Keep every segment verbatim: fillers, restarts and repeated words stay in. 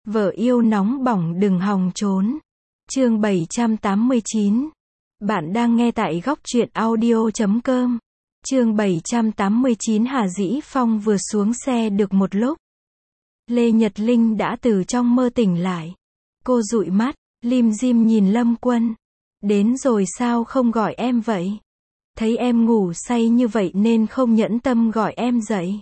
Vợ yêu nóng bỏng đừng hòng trốn. Chương bảy trăm tám mươi chín. Bạn đang nghe tại góc truyện audio chấm com. Chương bảy trăm tám mươi chín. Hà Dĩ Phong vừa xuống xe được một lúc, Lê Nhật Linh đã từ trong mơ tỉnh lại. Cô dụi mắt, lim dim nhìn Lâm Quân. Đến rồi sao không gọi em vậy? Thấy em ngủ say như vậy nên không nhẫn tâm gọi em dậy.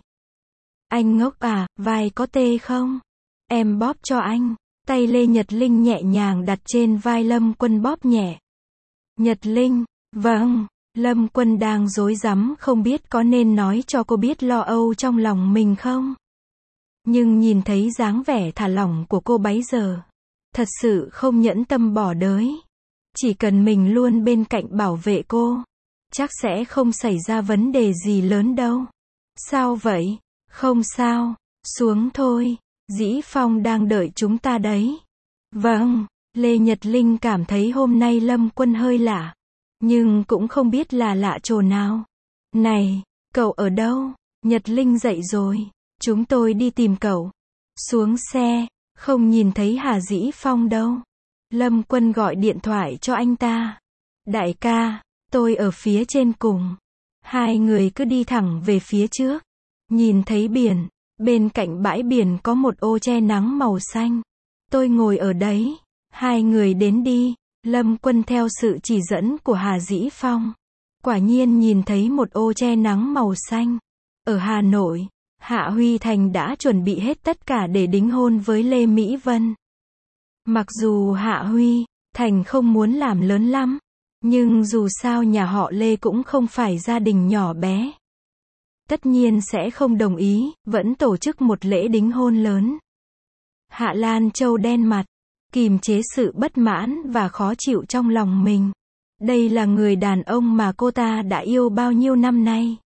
Anh ngốc à, vai có tê không? Em bóp cho anh. Tay Lê Nhật Linh nhẹ nhàng đặt trên vai Lâm Quân bóp nhẹ. Nhật Linh, vâng. Lâm Quân đang rối rắm không biết có nên nói cho cô biết lo âu trong lòng mình không. Nhưng nhìn thấy dáng vẻ thả lỏng của cô bấy giờ, thật sự không nhẫn tâm bỏ đới. Chỉ cần mình luôn bên cạnh bảo vệ cô, chắc sẽ không xảy ra vấn đề gì lớn đâu. Sao vậy? Không sao, xuống thôi. Dĩ Phong đang đợi chúng ta đấy. Vâng. Lê Nhật Linh cảm thấy hôm nay Lâm Quân hơi lạ, nhưng cũng không biết là lạ chỗ nào. Này, cậu ở đâu? Nhật Linh dậy rồi. Chúng tôi đi tìm cậu. Xuống xe, không nhìn thấy Hà Dĩ Phong đâu. Lâm Quân gọi điện thoại cho anh ta. Đại ca, tôi ở phía trên cùng. Hai người cứ đi thẳng về phía trước. Nhìn thấy biển, bên cạnh bãi biển có một ô che nắng màu xanh. Tôi ngồi ở đấy. Hai người đến đi. Lâm Quân theo sự chỉ dẫn của Hà Dĩ Phong, quả nhiên nhìn thấy một ô che nắng màu xanh. Ở Hà Nội, Hạ Huy Thành đã chuẩn bị hết tất cả để đính hôn với Lê Mỹ Vân. Mặc dù Hạ Huy Thành không muốn làm lớn lắm, nhưng dù sao nhà họ Lê cũng không phải gia đình nhỏ bé. Tất nhiên sẽ không đồng ý, vẫn tổ chức một lễ đính hôn lớn. Hạ Lan Châu đen mặt, kìm chế sự bất mãn và khó chịu trong lòng mình. Đây là người đàn ông mà cô ta đã yêu bao nhiêu năm nay.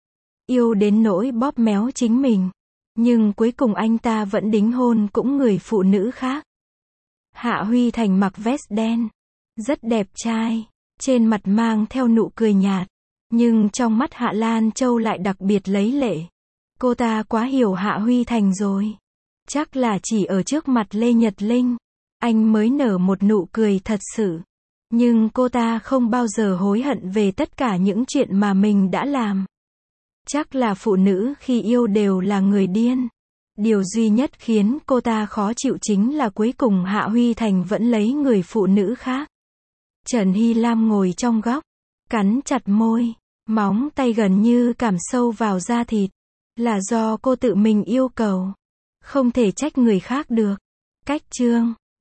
Yêu đến nỗi bóp méo chính mình. Nhưng cuối cùng anh ta vẫn đính hôn cũng người phụ nữ khác. Hạ Huy Thành mặc vest đen, rất đẹp trai, trên mặt mang theo nụ cười nhạt. Nhưng trong mắt Hạ Lan Châu lại đặc biệt lấy lệ. Cô ta quá hiểu Hạ Huy Thành rồi. Chắc là chỉ ở trước mặt Lê Nhật Linh, anh mới nở một nụ cười thật sự. Nhưng cô ta không bao giờ hối hận về tất cả những chuyện mà mình đã làm. Chắc là phụ nữ khi yêu đều là người điên. Điều duy nhất khiến cô ta khó chịu chính là cuối cùng Hạ Huy Thành vẫn lấy người phụ nữ khác. Trần Hy Lam ngồi trong góc, cắn chặt môi, móng tay gần như cảm sâu vào da thịt. Là do cô tự mình yêu cầu, không thể trách người khác được. Cách chương